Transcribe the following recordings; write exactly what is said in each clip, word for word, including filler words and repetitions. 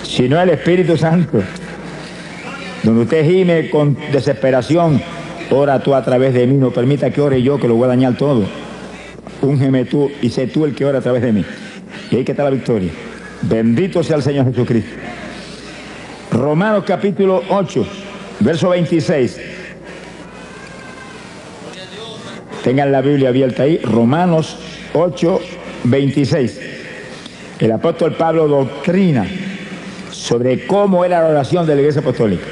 sino el Espíritu Santo. Donde usted gime con desesperación, ora tú a través de mí, no permita que ore yo, que lo voy a dañar todo. Úngeme tú y sé tú el que ora a través de mí. Y ahí que está la victoria. Bendito sea el Señor Jesucristo. Romanos capítulo ocho, verso veintiséis. Tengan la Biblia abierta ahí. Romanos ocho, veintiséis. El apóstol Pablo doctrina sobre cómo era la oración de la Iglesia Apostólica.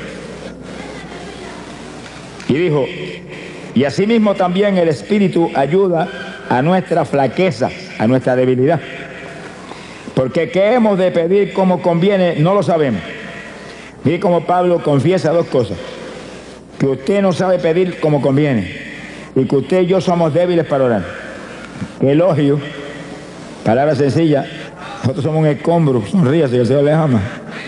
Y dijo, y asimismo también el Espíritu ayuda a nuestra flaqueza, a nuestra debilidad. Porque qué hemos de pedir como conviene, no lo sabemos. Mire cómo Pablo confiesa dos cosas. Que usted no sabe pedir como conviene. Y que usted y yo somos débiles para orar. Qué elogio. Palabra sencilla. Nosotros somos un escombro. Sonríase, que el Señor les ama.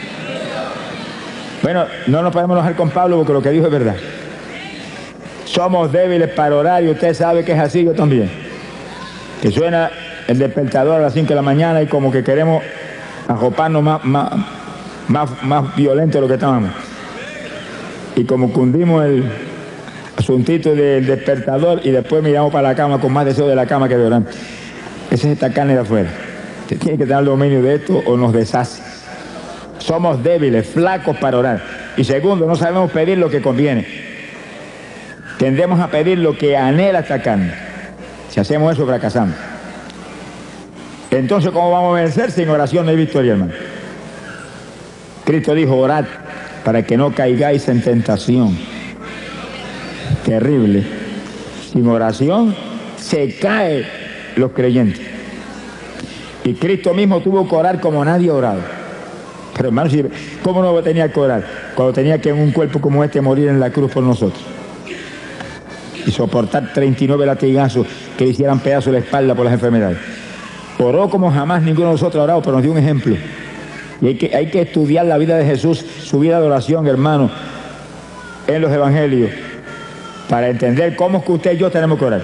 Bueno, no nos podemos enojar con Pablo porque lo que dijo es verdad. Somos débiles para orar y usted sabe que es así, yo también. Que suena el despertador a las cinco de la mañana y como que queremos ajoparnos más, más, más, más violento de lo que estábamos. Y como cundimos el asuntito del despertador y después miramos para la cama con más deseo de la cama que de orar. Esa es esta carne de afuera. Usted tiene que tener el dominio de esto o nos deshace. Somos débiles, flacos para orar. Y segundo, no sabemos pedir lo que conviene. Tendemos a pedir lo que anhela esta carne. Si hacemos eso, fracasamos. Entonces, ¿cómo vamos a vencer? Sin oración no hay victoria, hermano. Cristo dijo, orad para que no caigáis en tentación. Terrible. Sin oración se caen los creyentes. Y Cristo mismo tuvo que orar como nadie ha orado. Pero hermano, ¿cómo no tenía que orar? Cuando tenía que en un cuerpo como este morir en la cruz por nosotros. Y soportar treinta y nueve latigazos que le hicieran pedazos de la espalda por las enfermedades. Oró como jamás ninguno de nosotros ha orado, pero nos dio un ejemplo. Y hay que, hay que estudiar la vida de Jesús, su vida de oración, hermano, en los evangelios, para entender cómo es que usted y yo tenemos que orar.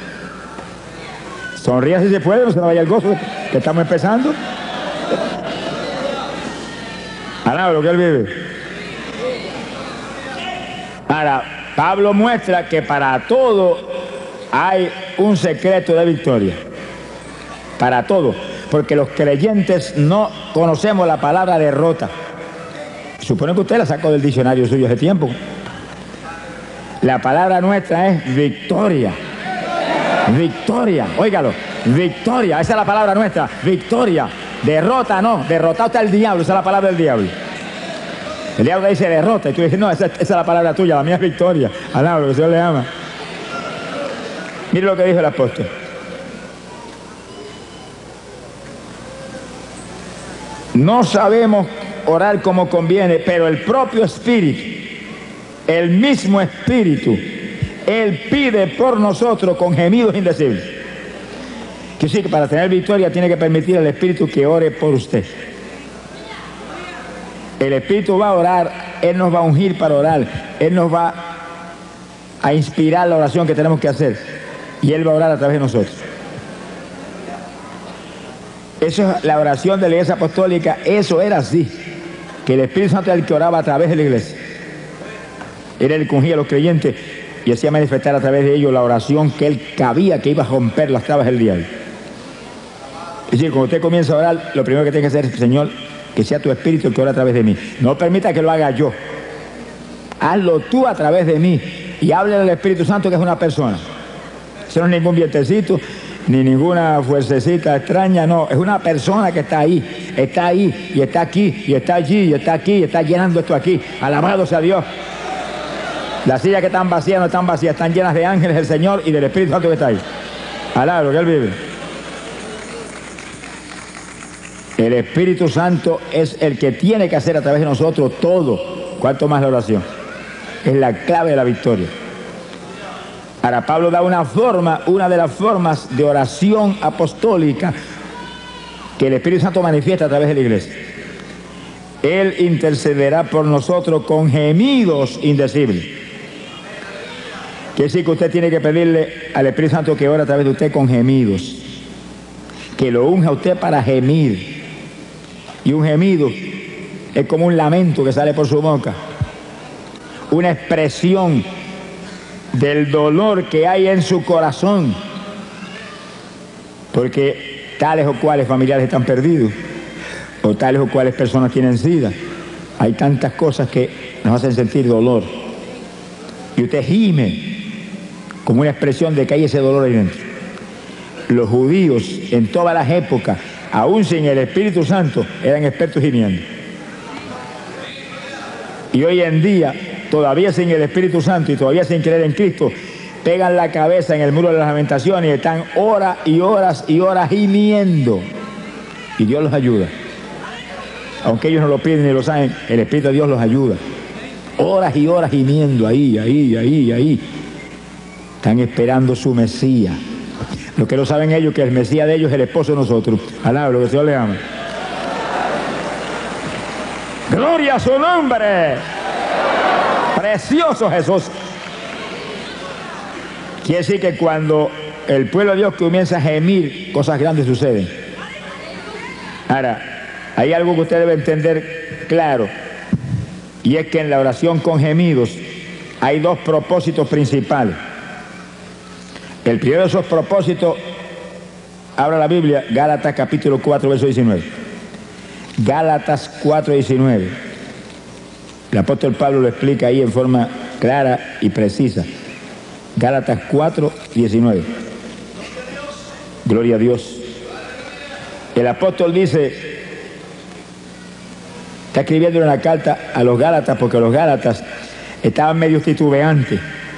Sonría si se puede, no se nos vaya el gozo que estamos empezando. Alaba lo que él vive. Ahora, Pablo muestra que para todo hay un secreto de victoria. Para todo. Porque los creyentes no conocemos la palabra derrota. Supone que usted la sacó del diccionario suyo hace tiempo. La palabra nuestra es victoria. Victoria. Óigalo. Victoria. Esa es la palabra nuestra. Victoria. Derrota no. Derrotado está el diablo. Esa es la palabra del diablo. El diablo dice derrota y tú dices, no, esa, esa es la palabra tuya, la mía es victoria. Alaba lo que el Señor le ama. Mire lo que dijo el apóstol. No sabemos orar como conviene, pero el propio Espíritu, el mismo Espíritu, Él pide por nosotros con gemidos indecibles. Que sí, que para tener victoria tiene que permitir al Espíritu que ore por usted. El Espíritu va a orar, Él nos va a ungir para orar, Él nos va a inspirar la oración que tenemos que hacer y Él va a orar a través de nosotros. Eso es la oración de la Iglesia Apostólica, eso era así, que el Espíritu Santo era el que oraba a través de la Iglesia. Era el que ungía a los creyentes y hacía manifestar a través de ellos la oración que Él cabía que iba a romper las trabas del diablo. Es decir, cuando usted comienza a orar, lo primero que tiene que hacer es, Señor, que sea tu Espíritu el que ora a través de mí. No permita que lo haga yo. Hazlo tú a través de mí. Y hable al Espíritu Santo, que es una persona. Eso no es ningún vientecito, ni ninguna fuercecita extraña, no. Es una persona que está ahí. Está ahí, y está aquí, y está allí, y está aquí, y está llenando esto aquí. Alabado sea Dios. Las sillas que están vacías no están vacías, están llenas de ángeles del Señor y del Espíritu Santo que está ahí. Alabado, que Él vive. El Espíritu Santo es el que tiene que hacer a través de nosotros todo. ¿Cuánto más la oración? Es la clave de la victoria. Ahora Pablo da una forma, una de las formas de oración apostólica que el Espíritu Santo manifiesta a través de la iglesia. Él intercederá por nosotros con gemidos indecibles. Quiere decir que usted tiene que pedirle al Espíritu Santo que ore a través de usted con gemidos. Que lo unja a usted para gemir. Y un gemido Es como un lamento que sale por su boca. Una expresión del dolor que hay en su corazón. Porque tales o cuales familiares están perdidos. O tales o cuales personas tienen sida. Hay tantas cosas que nos hacen sentir dolor. Y usted gime como una expresión de que hay ese dolor ahí dentro. Los judíos en todas las épocas, aún sin el Espíritu Santo, eran expertos gimiendo. Y hoy en día, todavía sin el Espíritu Santo y todavía sin creer en Cristo, pegan la cabeza en el muro de las lamentaciones y están horas y horas y horas gimiendo. Y Dios los ayuda. Aunque ellos no lo piden ni lo saben, el Espíritu de Dios los ayuda. Horas y horas gimiendo ahí, ahí, ahí, ahí. Están esperando su Mesías. Lo que no saben ellos que el Mesías de ellos es el esposo de nosotros. Alaba lo que el Señor le ama. Gloria a su nombre. Precioso Jesús. Quiere decir que cuando el pueblo de Dios comienza a gemir, cosas grandes suceden. Ahora, hay algo que usted debe entender claro, y es que en la oración con gemidos hay dos propósitos principales. El primero de esos propósitos, abra la Biblia, Gálatas capítulo cuatro, verso diecinueve. Gálatas cuatro, diecinueve. El apóstol Pablo lo explica ahí en forma clara y precisa. Gálatas cuatro, diecinueve. Gloria a Dios. El apóstol dice, está escribiendo una carta a los Gálatas porque los Gálatas estaban medio titubeantes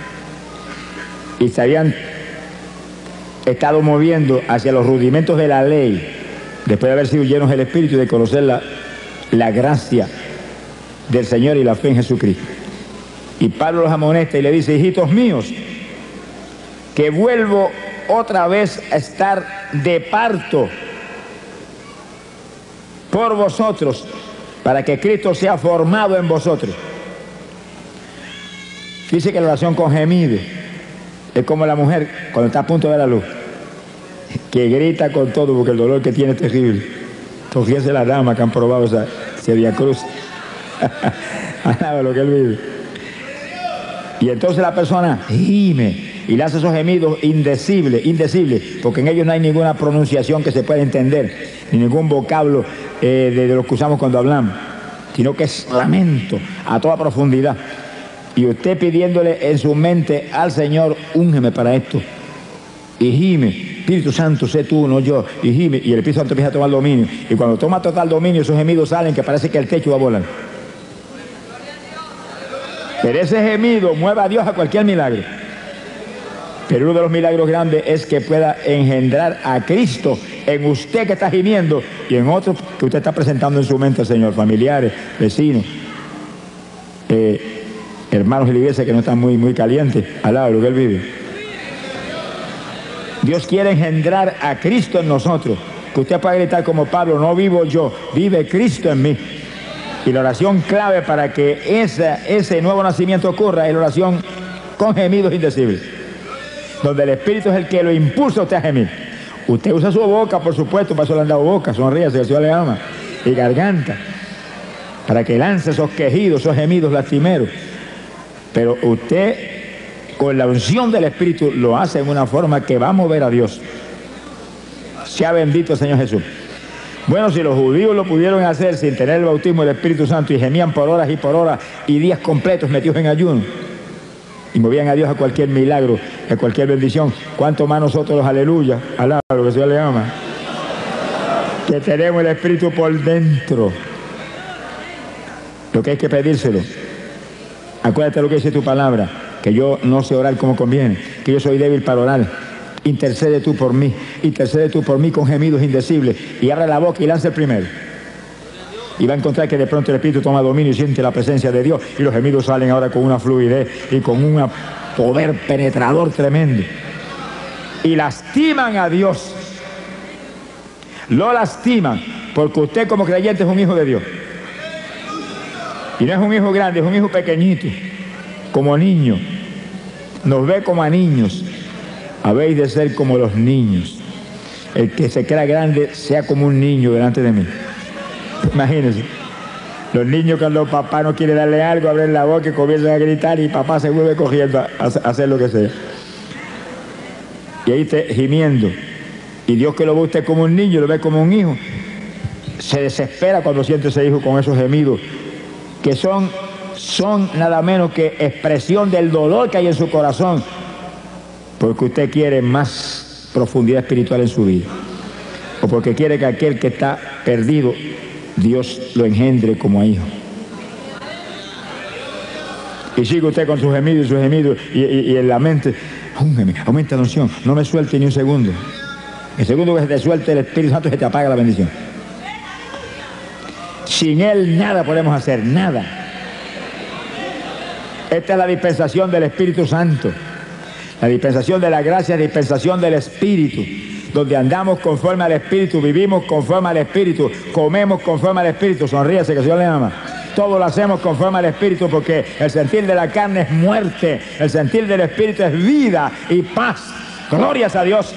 y se habían estado moviendo hacia los rudimentos de la ley después de haber sido llenos del Espíritu y de conocer la, la gracia del Señor y la fe en Jesucristo. Y Pablo los amonesta y le dice, hijitos míos, que vuelvo otra vez a estar de parto por vosotros, para que Cristo sea formado en vosotros. Dice que la oración con gemido es como la mujer cuando está a punto de ver la luz, que grita con todo porque el dolor que tiene es terrible. Entonces fíjense la dama que han probado esa, ese Vía Cruz. Alaba lo que él vive. Y entonces la persona gime y le hace esos gemidos indecibles, indecibles, porque en ellos no hay ninguna pronunciación que se pueda entender, ni ningún vocablo eh, de, de lo que usamos cuando hablamos, sino que es lamento a toda profundidad. Y usted pidiéndole en su mente al Señor, úngeme para esto. Y gime, Espíritu Santo, sé tú, no yo. Y gime, y el Espíritu Santo empieza a tomar dominio. Y cuando toma total dominio, esos gemidos salen que parece que el techo va a volar. Pero ese gemido mueve a Dios a cualquier milagro. Pero uno de los milagros grandes es que pueda engendrar a Cristo en usted que está gimiendo y en otros que usted está presentando en su mente al Señor, familiares, vecinos, eh, hermanos de la iglesia que no están muy, muy calientes, al lado de lo que él vive. Dios quiere engendrar a Cristo en nosotros, que usted pueda gritar como Pablo, no vivo yo, vive Cristo en mí. Y la oración clave para que esa, ese nuevo nacimiento ocurra es la oración con gemidos indecibles, donde el Espíritu es el que lo impulsa a usted a gemir. Usted usa su boca, por supuesto, para eso le han dado boca, sonríase, el Señor le ama, y garganta, para que lance esos quejidos, esos gemidos lastimeros. Pero usted, con la unción del Espíritu, lo hace en una forma que va a mover a Dios. Sea bendito el Señor Jesús. Bueno, si los judíos lo pudieron hacer sin tener el bautismo del Espíritu Santo y gemían por horas y por horas y días completos metidos en ayuno y movían a Dios a cualquier milagro, a cualquier bendición, ¿cuánto más nosotros los aleluya, alaba lo que el Señor le ama, que tenemos el Espíritu por dentro? Lo que hay que pedírselo. Acuérdate lo que dice tu palabra, que yo no sé orar como conviene, que yo soy débil para orar. Intercede tú por mí, intercede tú por mí con gemidos indecibles, y abre la boca y lanza el primero. Y va a encontrar que de pronto el Espíritu toma dominio y siente la presencia de Dios, y los gemidos salen ahora con una fluidez y con un poder penetrador tremendo. Y lastiman a Dios. Lo lastiman porque usted como creyente es un hijo de Dios. Y no es un hijo grande, es un hijo pequeñito, como niño. Nos ve como a niños. Habéis de ser como los niños. El que se crea grande sea como un niño delante de mí. Imagínense. Los niños cuando papá no quiere darle algo, abren la boca y comienzan a gritar y papá se vuelve cogiendo a, a hacer lo que sea. Y ahí está gimiendo. Y Dios, que lo ve usted como un niño, lo ve como un hijo, se desespera cuando siente ese hijo con esos gemidos, que son, son nada menos que expresión del dolor que hay en su corazón, porque usted quiere más profundidad espiritual en su vida, o porque quiere que aquel que está perdido, Dios lo engendre como hijo. Y sigue usted con sus gemidos y sus gemidos, y, y, y en la mente, aumenta la unción, no me suelte ni un segundo. El segundo que se te suelte el Espíritu Santo, se te apaga la bendición. Sin Él nada podemos hacer, nada. Esta es la dispensación del Espíritu Santo. La dispensación de la gracia, la dispensación del Espíritu, donde andamos conforme al Espíritu, vivimos conforme al Espíritu, comemos conforme al Espíritu. Sonríase, que el Señor le ama. Todo lo hacemos conforme al Espíritu, porque el sentir de la carne es muerte, el sentir del Espíritu es vida y paz. Glorias a Dios.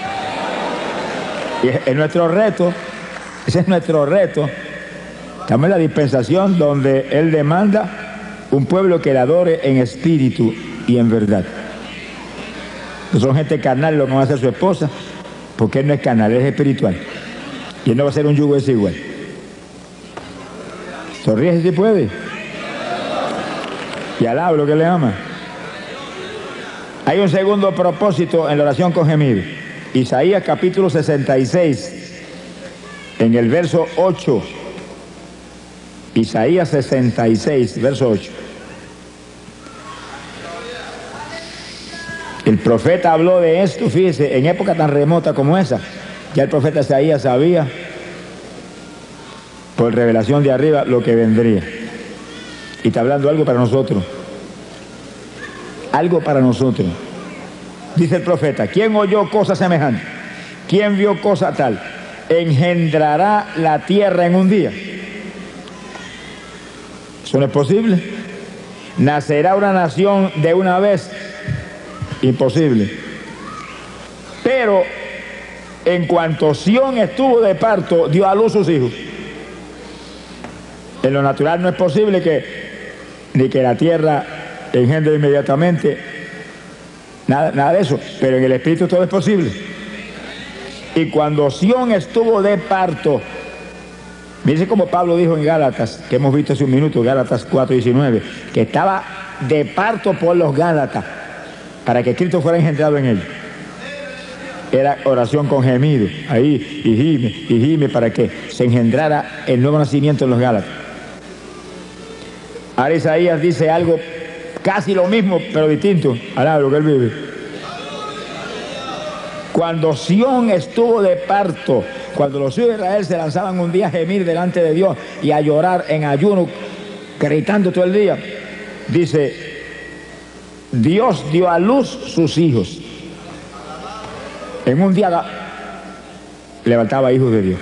Y es nuestro reto, ese es nuestro reto. Estamos en la dispensación donde Él demanda un pueblo que le adore en espíritu y en verdad. No son gente carnal lo que va a hacer su esposa, porque Él no es carnal, Él es espiritual. Y Él no va a ser un yugo desigual. Sonríe si puede. Y alaba lo que le ama. Hay un segundo propósito en la oración con gemido. Isaías capítulo sesenta y seis, en el verso ocho. Isaías sesenta y seis, verso ocho. El profeta habló de esto, fíjese, en época tan remota como esa. Ya el profeta Isaías sabía, por revelación de arriba, lo que vendría. Y está hablando algo para nosotros. Algo para nosotros. Dice el profeta, ¿quién oyó cosa semejante? ¿Quién vio cosa tal? ¿Engendrará la tierra en un día? Eso no es posible. ¿Nacerá una nación de una vez? Imposible. Pero en cuanto Sión estuvo de parto, dio a luz sus hijos. En lo natural no es posible que ni que la tierra engendre inmediatamente. Nada, nada de eso, pero en el Espíritu todo es posible. Y cuando Sión estuvo de parto, miren como Pablo dijo en Gálatas, que hemos visto hace un minuto, Gálatas cuatro diecinueve, que estaba de parto por los Gálatas, para que Cristo fuera engendrado en ellos. Era oración con gemido, ahí, y gime, y gime, para que se engendrara el nuevo nacimiento en los Gálatas. Ahora Isaías dice algo casi lo mismo, pero distinto. Alaba lo que él vive. Cuando Sión estuvo de parto, cuando los hijos de Israel se lanzaban un día a gemir delante de Dios y a llorar en ayuno, gritando todo el día, dice, Dios dio a luz sus hijos. En un día levantaba hijos de Dios.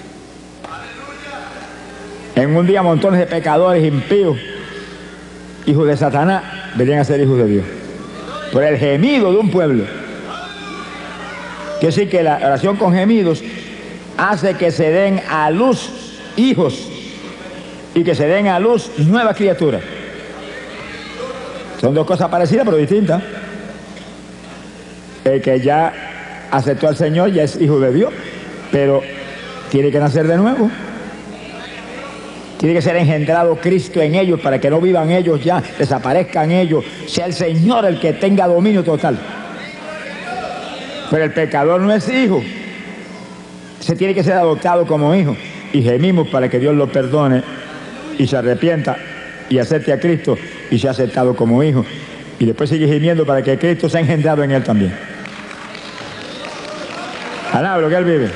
En un día montones de pecadores impíos, hijos de Satanás, venían a ser hijos de Dios. Por el gemido de un pueblo. Quiere decir que la oración con gemidos hace que se den a luz hijos y que se den a luz nuevas criaturas. Son dos cosas parecidas pero distintas. El que ya aceptó al Señor ya es hijo de Dios, pero tiene que nacer de nuevo. Tiene que ser engendrado Cristo en ellos para que no vivan ellos ya, desaparezcan ellos, sea el Señor el que tenga dominio total. Pero el pecador no es hijo, se tiene que ser adoptado como hijo. Y gemimos para que Dios lo perdone y se arrepienta y acepte a Cristo y sea aceptado como hijo. Y después sigue gimiendo para que Cristo sea engendrado en él también. Alaba lo que él vive.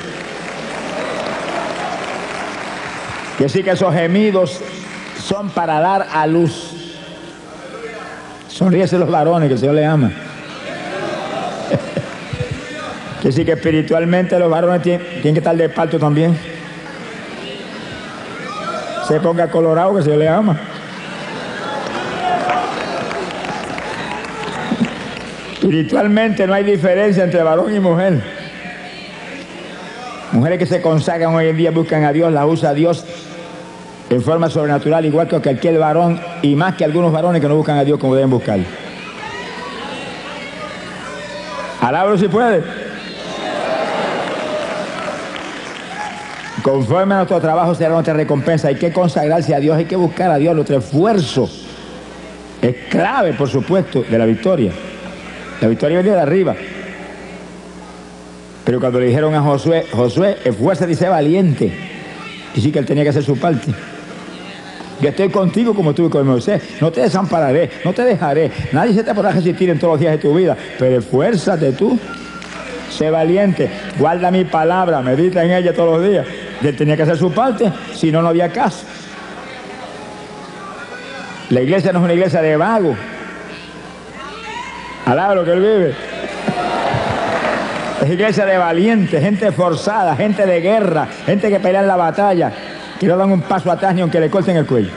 Y así que esos gemidos son para dar a luz. Sonríese los varones, que el Señor les ama. Que así que espiritualmente los varones tienen, tienen que estar de parto también. Se ponga colorado, que el Señor les ama. Espiritualmente no hay diferencia entre varón y mujer. Mujeres que se consagran hoy en día, buscan a Dios, las usa Dios en forma sobrenatural, igual que cualquier varón, y más que algunos varones que no buscan a Dios como deben buscarlo. Alábalo si puede. Conforme a nuestro trabajo será nuestra recompensa. Hay que consagrarse a Dios, hay que buscar a Dios. Nuestro esfuerzo es clave, por supuesto, de la victoria. La victoria viene de arriba. Pero cuando le dijeron a Josué, Josué, esfuérzate y sé valiente, y sí que él tenía que hacer su parte. Yo estoy contigo como estuve con Moisés. No te desampararé, no te dejaré. Nadie se te podrá resistir en todos los días de tu vida. Pero esfuérzate tú. Sé valiente. Guarda mi palabra. Medita en ella todos los días. Y él tenía que hacer su parte. Si no, no había caso. La iglesia no es una iglesia de vagos. Alaba lo que él vive. Es iglesia de valientes, gente forzada, gente de guerra, gente que pelea en la batalla, que no dan un paso atrás ni aunque le corten el cuello.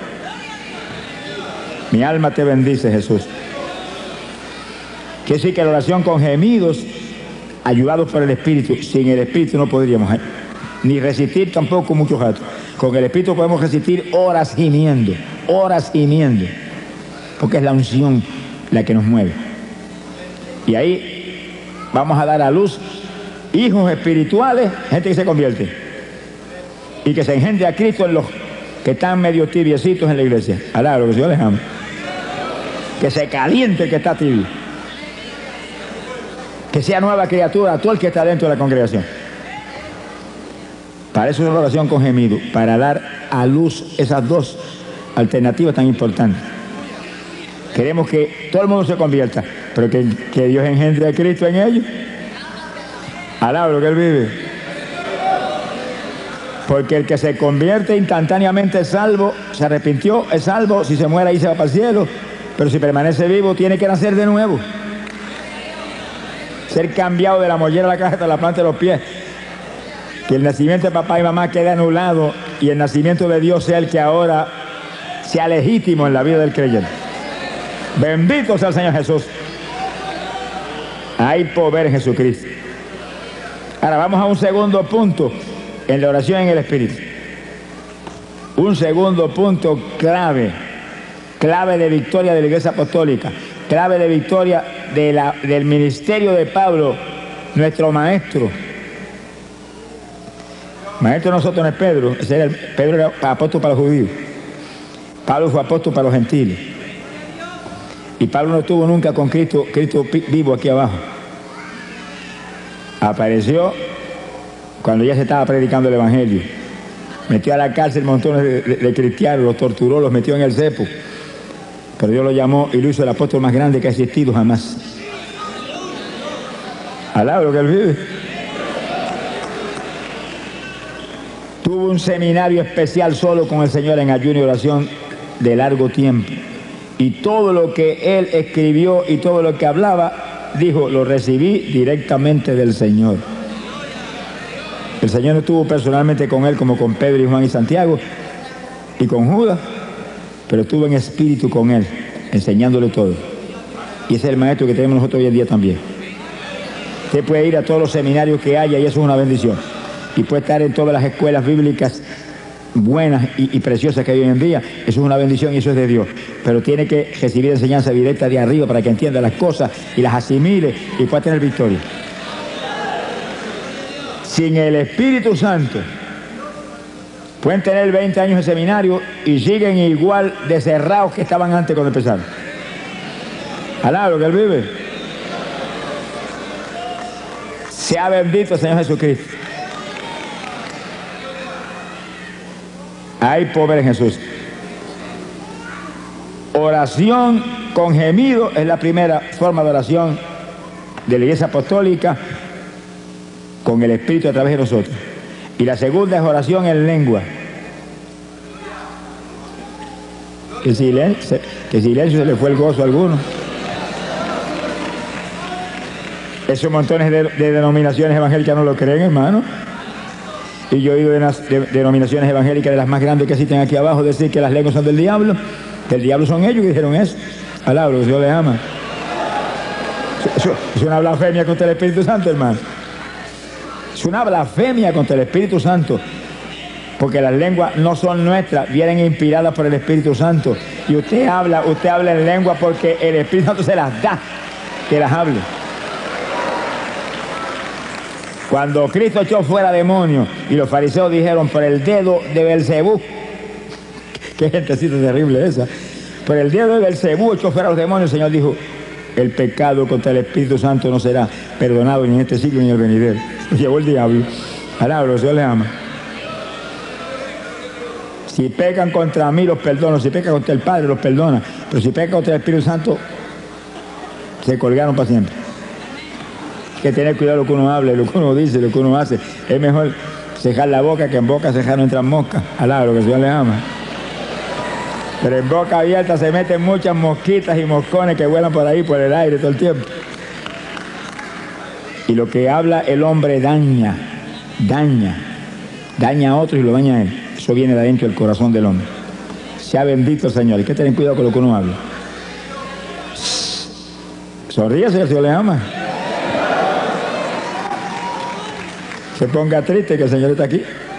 Mi alma te bendice, Jesús. Quiere decir que la oración con gemidos, ayudados por el Espíritu. Sin el Espíritu no podríamos ¿eh? ni resistir tampoco muchos ratos. Con el Espíritu podemos resistir horas gimiendo, horas gimiendo, porque es la unción la que nos mueve. Y ahí vamos a dar a luz hijos espirituales, gente que se convierte y que se engendre a Cristo en los que están medio tibiecitos en la iglesia. Alá, lo que Dios les ama. Que se caliente el que está tibio. Que sea nueva criatura todo el que está dentro de la congregación. Para eso es la oración con gemido, para dar a luz esas dos alternativas tan importantes. Queremos que todo el mundo se convierta, pero que, que Dios engendre a Cristo en ellos. Alaba lo que Él vive. Porque el que se convierte instantáneamente es salvo, se arrepintió, es salvo, si se muere ahí se va para el cielo, pero si permanece vivo tiene que nacer de nuevo. Ser cambiado de la mollera a la caja hasta la planta de los pies. Que el nacimiento de papá y mamá quede anulado y el nacimiento de Dios sea el que ahora sea legítimo en la vida del creyente. Bendito sea el Señor Jesús. Hay poder en Jesucristo. Ahora vamos a un segundo punto en la oración en el Espíritu. Un segundo punto clave, clave de victoria de la Iglesia Apostólica, clave de victoria de la, del ministerio de Pablo, nuestro maestro. Maestro de nosotros no es Pedro, ese era el, Pedro era apóstol para los judíos. Pablo fue apóstol para los gentiles. Y Pablo no estuvo nunca con Cristo, Cristo vivo aquí abajo. Apareció cuando ya se estaba predicando el Evangelio. Metió a la cárcel montones de, de, de cristianos, los torturó, los metió en el cepo. Pero Dios lo llamó y lo hizo el apóstol más grande que ha existido jamás. Alaba lo que él vive. Tuvo un seminario especial solo con el Señor en ayuno y oración de largo tiempo. Y todo lo que él escribió y todo lo que hablaba, dijo, lo recibí directamente del Señor. El Señor no estuvo personalmente con él como con Pedro y Juan y Santiago y con Judas, pero estuvo en espíritu con él, enseñándole todo. Y ese es el maestro que tenemos nosotros hoy en día también. Usted puede ir a todos los seminarios que haya y eso es una bendición. Y puede estar en todas las escuelas bíblicas buenas y, y preciosas que hay hoy en día. Eso es una bendición y eso es de Dios. Pero tiene que recibir enseñanza directa de arriba para que entienda las cosas y las asimile y pueda tener victoria. Sin el Espíritu Santo, pueden tener veinte años de seminario y siguen igual de cerrados que estaban antes cuando empezaron. Alá lo que él vive. Sea bendito el Señor Jesucristo. Hay poder en Jesús. Oración con gemido es la primera forma de oración de la Iglesia Apostólica con el Espíritu a través de nosotros. Y la segunda es oración en lengua. ¿Qué silencio, qué silencio se le fue el gozo a alguno? Esos montones de, de denominaciones evangélicas no lo creen, hermano. Y yo he oído de, unas, de, de denominaciones evangélicas de las más grandes que existen aquí abajo decir que las lenguas son del diablo, que el diablo son ellos que dijeron eso. Alabro, que Dios les ama. Eso, es una blasfemia contra el Espíritu Santo, hermano. Es una blasfemia contra el Espíritu Santo. porque las lenguas no son nuestras, vienen inspiradas por el Espíritu Santo. Y usted habla, usted habla en lengua porque el Espíritu Santo se las da, que las hable. Cuando Cristo echó fuera demonios y los fariseos dijeron por el dedo de Belcebú, qué gentecita terrible esa, por el dedo de Belcebú echó fuera los demonios, el Señor dijo, el pecado contra el Espíritu Santo no será perdonado ni en este siglo ni en el venidero. Llegó el diablo. Alabro, el Señor le ama. Si pecan contra mí, los perdono. Si pecan contra el Padre, los perdona. Pero si pecan contra el Espíritu Santo, se colgaron para siempre. Hay que tener cuidado lo que uno habla, lo que uno dice, lo que uno hace. Es mejor cejar la boca que en boca cejar no entran moscas. Alabro, que el Señor le ama. Pero en boca abierta se meten muchas mosquitas y moscones que vuelan por ahí, por el aire todo el tiempo. Y lo que habla el hombre daña, daña, daña a otro y lo daña a él. Eso viene de adentro del corazón del hombre. Sea bendito el Señor. Hay que tener cuidado con lo que uno habla. Sonríese, el Señor le ama. Se ponga triste que el Señor está aquí.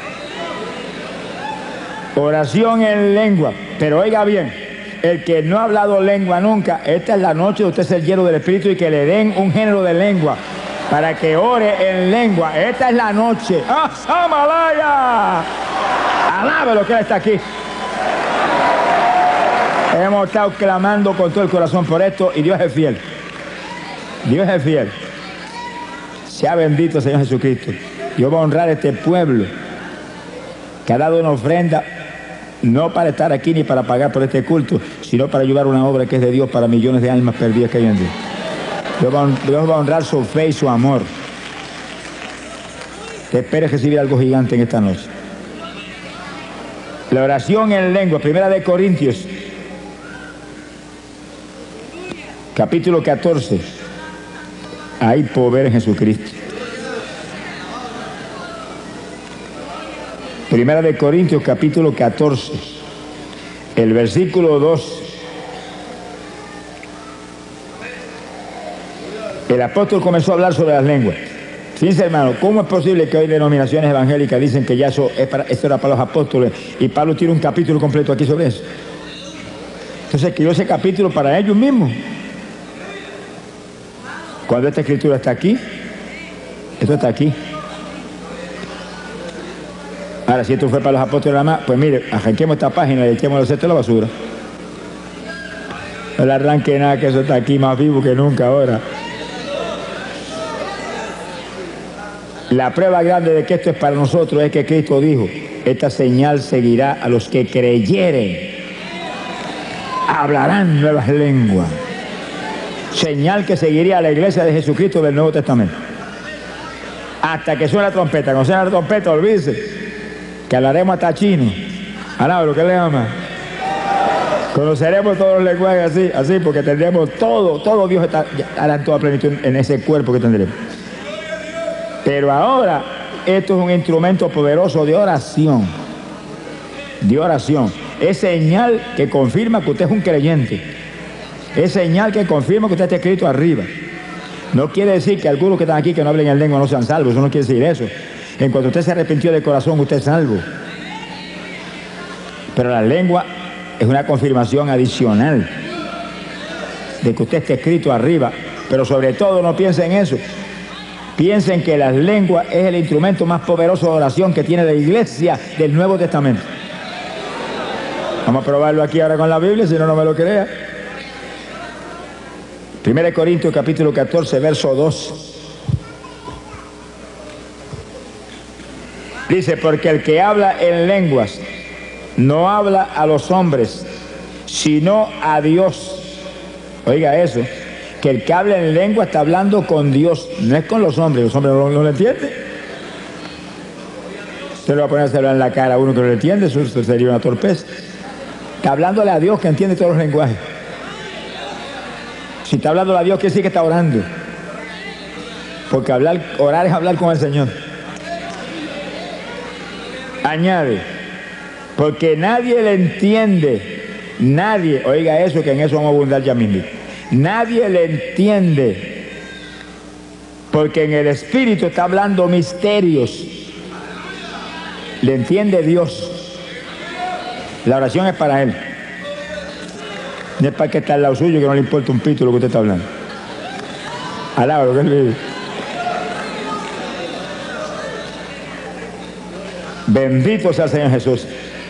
Oración en lengua. Pero oiga bien, el que no ha hablado lengua nunca, esta es la noche de usted ser lleno del Espíritu y que le den un género de lengua para que ore en lengua. Esta es la noche. ¡Ah, Samalaya! Alábelo que Él está aquí. Hemos estado clamando con todo el corazón por esto y Dios es fiel. Dios es fiel. Sea bendito el Señor Jesucristo. Dios va a honrar a este pueblo que ha dado una ofrenda, no para estar aquí ni para pagar por este culto, sino para ayudar a una obra que es de Dios para millones de almas perdidas que hay en Dios. Dios va, Dios va a honrar su fe y su amor. Te espero recibir algo gigante en esta noche. La oración en lengua, primera de Corintios, capítulo catorce. Hay poder en Jesucristo. Primera de Corintios, capítulo catorce, el versículo dos. El apóstol comenzó a hablar sobre las lenguas. Fíjense, hermano, ¿cómo es posible que hoy denominaciones evangélicas dicen que ya eso, es para, eso era para los apóstoles y Pablo tiene un capítulo completo aquí sobre eso? Entonces escribió ese capítulo para ellos mismos. Cuando esta escritura está aquí, esto está aquí. Ahora, si esto fue para los apóstoles nada más, pues mire, arranquemos esta página y echemos el cesto a la basura. No le arranque nada, que eso está aquí más vivo que nunca ahora. La prueba grande de que esto es para nosotros es que Cristo dijo, esta señal seguirá a los que creyeren. Hablarán nuevas lenguas. Señal que seguiría a la iglesia de Jesucristo del Nuevo Testamento. Hasta que suene la trompeta. Cuando suene la trompeta, olvídese que hablaremos hasta chino. Alabro, ¿qué le llama? Conoceremos todos los lenguajes así, así, porque tendremos todo, todo Dios está, hará toda plenitud en ese cuerpo que tendremos. Pero ahora, esto es un instrumento poderoso de oración. De oración. Es señal que confirma que usted es un creyente. Es señal que confirma que usted está escrito arriba. No quiere decir que algunos que están aquí que no hablen en lengua no sean salvos. Eso no quiere decir eso. En cuanto usted se arrepintió de corazón, usted es salvo. Pero la lengua es una confirmación adicional de que usted esté escrito arriba. Pero sobre todo no piensen en eso. Piensen que las lenguas es el instrumento más poderoso de oración que tiene la iglesia del Nuevo Testamento. Vamos a probarlo aquí ahora con la Biblia, si no, no me lo crea. Primera de Corintios, capítulo catorce, verso dos. Dice, porque el que habla en lenguas no habla a los hombres, sino a Dios. Oiga eso, que el que habla en lengua está hablando con Dios, no es con los hombres. Los hombres no, no lo entienden. Usted le va a poner a hablar en la cara a uno que no lo entiende, eso, eso sería una torpeza. Está hablándole a Dios que entiende todos los lenguajes. Si está hablando a Dios, quiere decir que está orando. Porque hablar, orar es hablar con el Señor. Añade, porque nadie le entiende, nadie, oiga eso, que en eso vamos a abundar ya mismo. Nadie le entiende, porque en el Espíritu está hablando misterios. le entiende Dios. La oración es para Él. No es para que está al lado suyo, que no le importa un pito lo que usted está hablando. Alaba lo que Él vive. Bendito sea el Señor Jesús.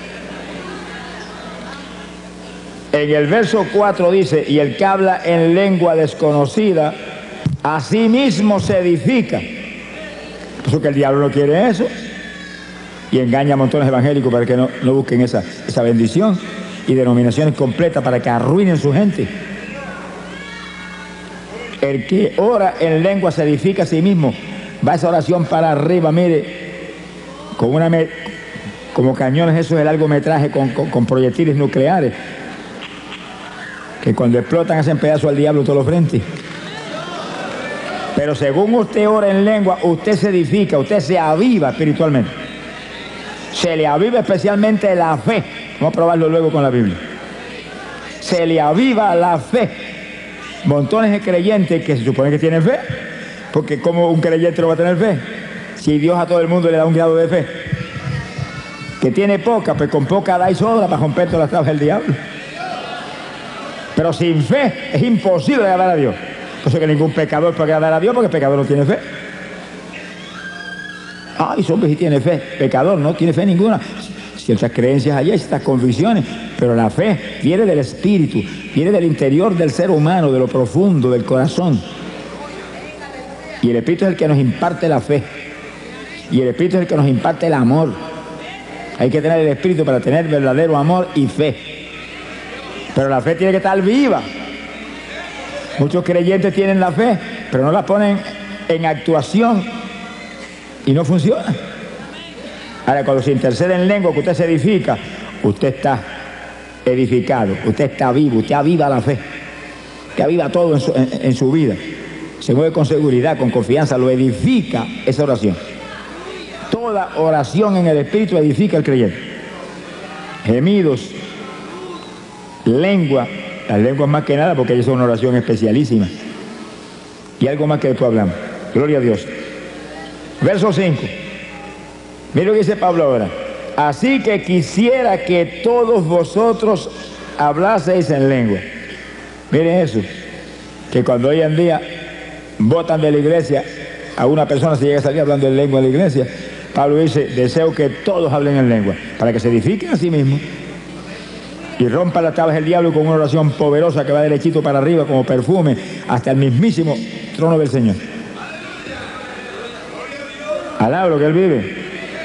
En el verso cuatro dice, y el que habla en lengua desconocida, a sí mismo se edifica. Por eso que el diablo no quiere eso. Y engaña a montones evangélicos para que no, no busquen esa, esa bendición. Y denominaciones completas para que arruinen su gente. El que ora en lengua se edifica a sí mismo. Va esa oración para arriba, mire, con una me, como cañones esos de largometraje con, con, con proyectiles nucleares, que cuando explotan hacen pedazo al diablo todos los frentes. Pero según usted ora en lengua, usted se edifica, usted se aviva espiritualmente. Se le aviva especialmente la fe. Vamos a probarlo luego con la Biblia. Se le aviva la fe. Montones de creyentes que se supone que tienen fe, porque ¿cómo un creyente no va a tener fe? Si Dios a todo el mundo le da un grado de fe. Que tiene poca, pues con poca da y sobra para romper todas las trabas del diablo. Pero sin fe es imposible agradar a Dios. Por eso que ningún pecador puede agradar a Dios, porque el pecador no tiene fe. Ay, son que sí tiene fe. Pecador no tiene fe ninguna. Ciertas creencias allá, ciertas convicciones, pero la fe viene del espíritu, viene del interior del ser humano, de lo profundo, del corazón. Y el espíritu es el que nos imparte la fe. Y el espíritu es el que nos imparte el amor. Hay que tener el espíritu para tener verdadero amor y fe. Pero la fe tiene que estar viva. Muchos creyentes tienen la fe, pero no la ponen en actuación y no funciona. Ahora, cuando se intercede en lengua, que usted se edifica, usted está edificado, usted está vivo, usted aviva la fe, usted aviva todo en su, en, en su vida. Se mueve con seguridad, con confianza, lo edifica esa oración. Toda oración en el Espíritu edifica al creyente. Gemidos, lengua, las lenguas más que nada, porque ellas son una oración especialísima. Y algo más que después hablamos. Gloria a Dios. Verso cinco. Mira lo que dice Pablo ahora. Así que quisiera que todos vosotros hablaseis en lengua. Miren eso. Que cuando hoy en día votan de la iglesia, a una persona se llega a salir hablando en lengua de la iglesia, Pablo dice, deseo que todos hablen en lengua, para que se edifiquen a sí mismos y rompan las tablas del diablo con una oración poderosa que va derechito para arriba como perfume hasta el mismísimo trono del Señor. Alaba lo que Él vive.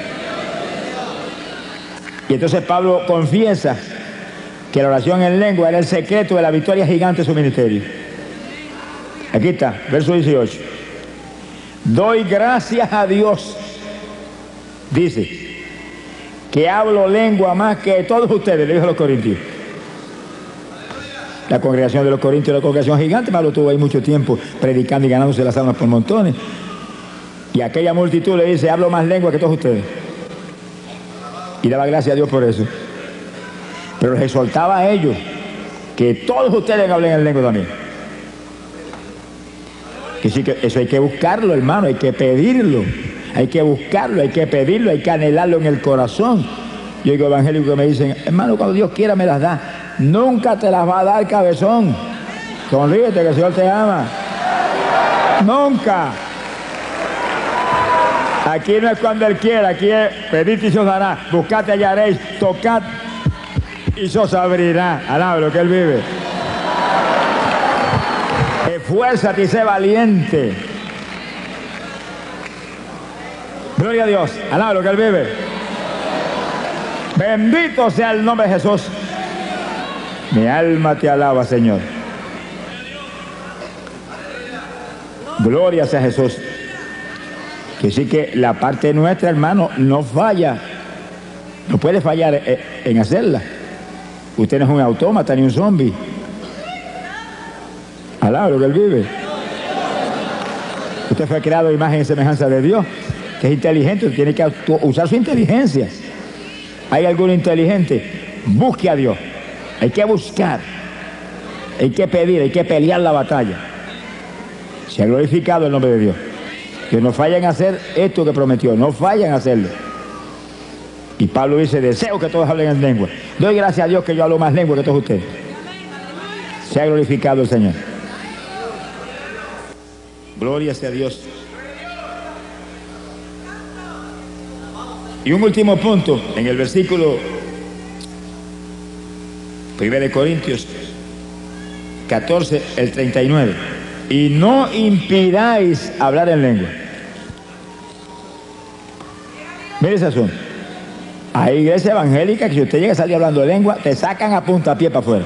Y entonces Pablo confiesa que la oración en lengua era el secreto de la victoria gigante de su ministerio. Aquí está, verso dieciocho. Doy gracias a Dios, dice, que hablo lengua más que todos ustedes, le dijo a los corintios. La congregación de los corintios, la congregación gigante, Pablo tuvo ahí mucho tiempo predicando y ganándose las almas por montones. Y aquella multitud le dice, hablo más lengua que todos ustedes. Y daba gracias a Dios por eso. Pero les exhortaba a ellos que todos ustedes hablen en lengua también. Que sí, que eso hay que buscarlo, hermano, hay que pedirlo. Hay que buscarlo, hay que pedirlo, hay que anhelarlo en el corazón. Yo oigo evangélicos que me dicen, hermano, cuando Dios quiera me las da. Nunca te las va a dar, cabezón. Sonríete, que el Señor te ama. Nunca. Aquí no es cuando Él quiera, aquí es pedid y se os dará, buscad y hallaréis, tocad y se os abrirá. Alaba lo que Él vive. Esfuérzate y sé valiente. Gloria a Dios. Alaba lo que Él vive. Bendito sea el nombre de Jesús. Mi alma te alaba, Señor. Gloria sea Jesús. Que sí que la parte nuestra, hermano, no falla. No puede fallar en hacerla. Usted no es un autómata ni un zombie. Alaba lo que Él vive. Usted fue creado a imagen y semejanza de Dios, que es inteligente, tiene que usar su inteligencia. ¿Hay alguno inteligente? Busque a Dios. Hay que buscar. Hay que pedir, hay que pelear la batalla. Se ha glorificado el nombre de Dios. Que no fallen a hacer esto que prometió, no fallen a hacerlo. Y Pablo dice, deseo que todos hablen en lengua. Doy gracias a Dios que yo hablo más lengua que todos ustedes. Se ha glorificado el Señor. Gloria sea a Dios. Y un último punto, en el versículo primero de Corintios catorce, el treinta y nueve. Y no impidáis hablar en lengua. Mire ese asunto. Hay iglesia evangélica que si usted llega a salir hablando de lengua, te sacan a puntapié para afuera.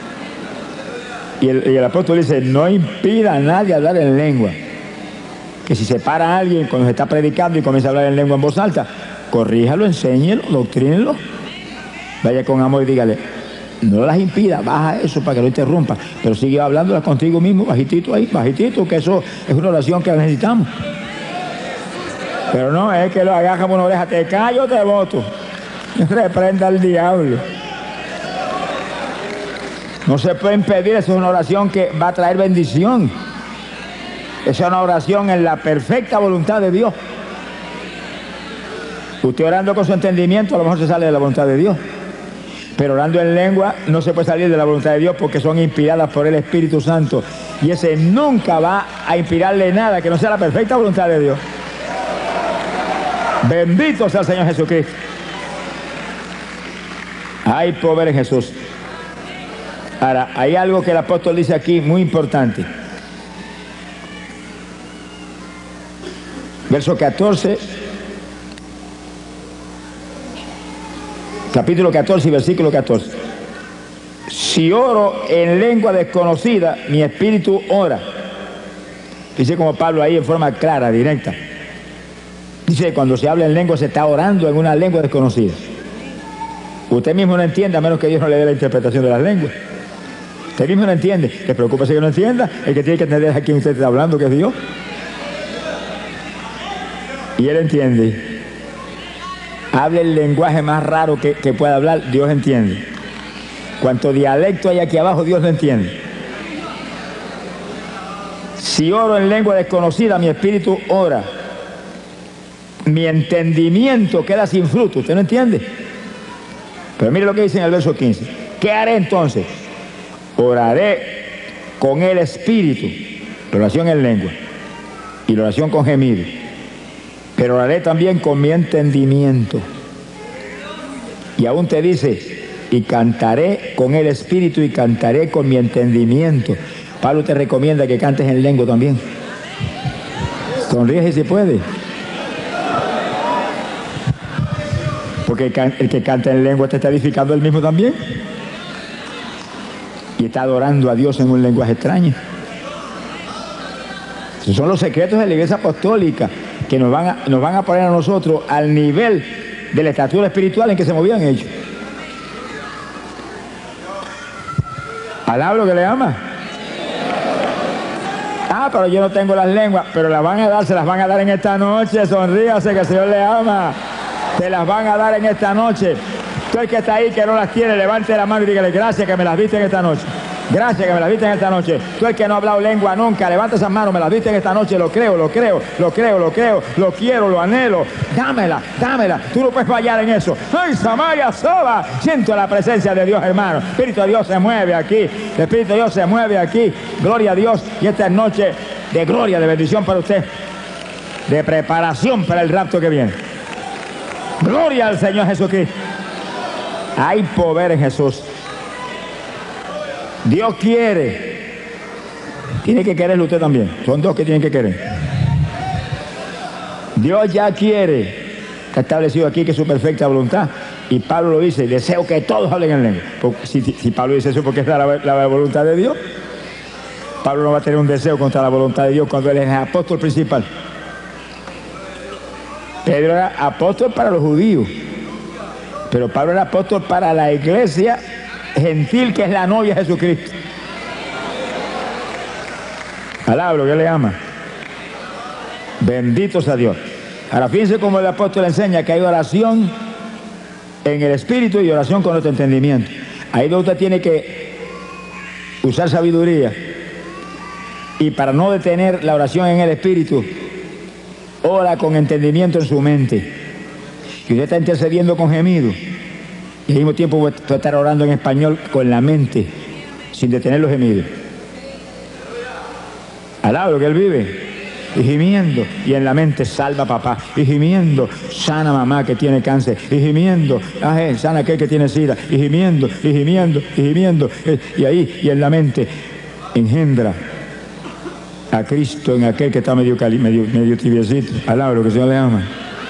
Y el, y el apóstol dice, no impida a nadie hablar en lengua. Que si se para a alguien cuando se está predicando y comienza a hablar en lengua en voz alta, corríjalo, enséñelo, doctrínelo. Vaya con amor y dígale, no las impida, baja eso para que no interrumpa, pero sigue hablándolas contigo mismo, bajitito ahí, bajitito, que eso es una oración que necesitamos. Pero no, es que lo agarra por una oreja, te callo, te voto. Reprenda al diablo. No se puede impedir, eso es una oración que va a traer bendición. Esa es una oración en la perfecta voluntad de Dios. Usted orando con su entendimiento a lo mejor se sale de la voluntad de Dios. Pero orando en lengua no se puede salir de la voluntad de Dios porque son inspiradas por el Espíritu Santo. Y ese nunca va a inspirarle nada que no sea la perfecta voluntad de Dios. Bendito sea el Señor Jesucristo. Hay poder en Jesús. Ahora, hay algo que el apóstol dice aquí muy importante. Verso catorce. Capítulo catorce y versículo catorce. Si oro en lengua desconocida, mi espíritu ora. Dice como Pablo ahí en forma clara, directa. Dice, cuando se habla en lengua se está orando en una lengua desconocida. Usted mismo no entiende a menos que Dios no le dé la interpretación de las lenguas. Usted mismo no entiende. ¿Le preocupa si que no entienda? El que tiene que entender es a quien usted está hablando, que es Dios. Y él entiende. Hable el lenguaje más raro que, que pueda hablar, Dios entiende. Cuanto dialecto hay aquí abajo, Dios lo entiende. Si oro en lengua desconocida, mi espíritu ora. Mi entendimiento queda sin fruto. ¿Usted no entiende? Pero mire lo que dice en el verso quince. ¿Qué haré entonces? Oraré con el espíritu. La oración en lengua. Y la oración con gemido. Pero oraré también con mi entendimiento. Y aún te dice, y cantaré con el espíritu y cantaré con mi entendimiento. Pablo te recomienda que cantes en lengua también. Sonríe si puede. Porque el que canta en lengua te está edificando él mismo también. Y está adorando a Dios en un lenguaje extraño. Esos son los secretos de la iglesia apostólica que nos van a, nos van a poner a nosotros al nivel de la estatura espiritual en que se movían ellos. ¿Alablo que le ama? Ah, pero yo no tengo las lenguas, pero las van a dar, se las van a dar en esta noche. Sonríase que el Señor le ama. Se las van a dar en esta noche. Tú el que está ahí que no las tiene, levante la mano y dígale gracias que me las diste en esta noche. Gracias que me las viste en esta noche. Tú el que no ha hablado lengua nunca, levanta esas manos, me las viste en esta noche, lo creo, lo creo, lo creo, lo creo, lo quiero, lo anhelo. Dámela, dámela. Tú no puedes fallar en eso. ¡Ay, Samaria Soba! Siento la presencia de Dios, hermano. El Espíritu de Dios se mueve aquí. El Espíritu de Dios se mueve aquí. Gloria a Dios. Y esta es noche de gloria, de bendición para usted. De preparación para el rapto que viene. Gloria al Señor Jesucristo. Hay poder en Jesús. Dios quiere. Tiene que quererlo usted también. Son dos que tienen que querer. Dios ya quiere. Está establecido aquí que es su perfecta voluntad. Y Pablo lo dice, deseo que todos hablen en lengua. Si, si Pablo dice eso porque es la, la, la voluntad de Dios. Pablo no va a tener un deseo contra la voluntad de Dios cuando él es el apóstol principal. Pedro era apóstol para los judíos, pero Pablo era apóstol para la iglesia gentil que es la novia de Jesucristo. Alablo, que le ama. Bendito sea Dios. Ahora fíjense cómo el apóstol enseña que hay oración en el espíritu y oración con nuestro entendimiento. Ahí donde usted tiene que usar sabiduría. Y para no detener la oración en el espíritu, ora con entendimiento en su mente. que usted está intercediendo con gemido y al mismo tiempo puede estar orando en español con la mente, sin detener los gemidos. Alaba lo que él vive. Y gimiendo, y en la mente salva a papá, y gimiendo, sana a mamá que tiene cáncer, y gimiendo, ah, eh, sana a aquel que tiene sida, y gimiendo, y gimiendo, y gimiendo, eh, y ahí, y en la mente, engendra a Cristo en aquel que está medio, cali, medio, medio tibiecito. Alaba lo que el Señor le ama.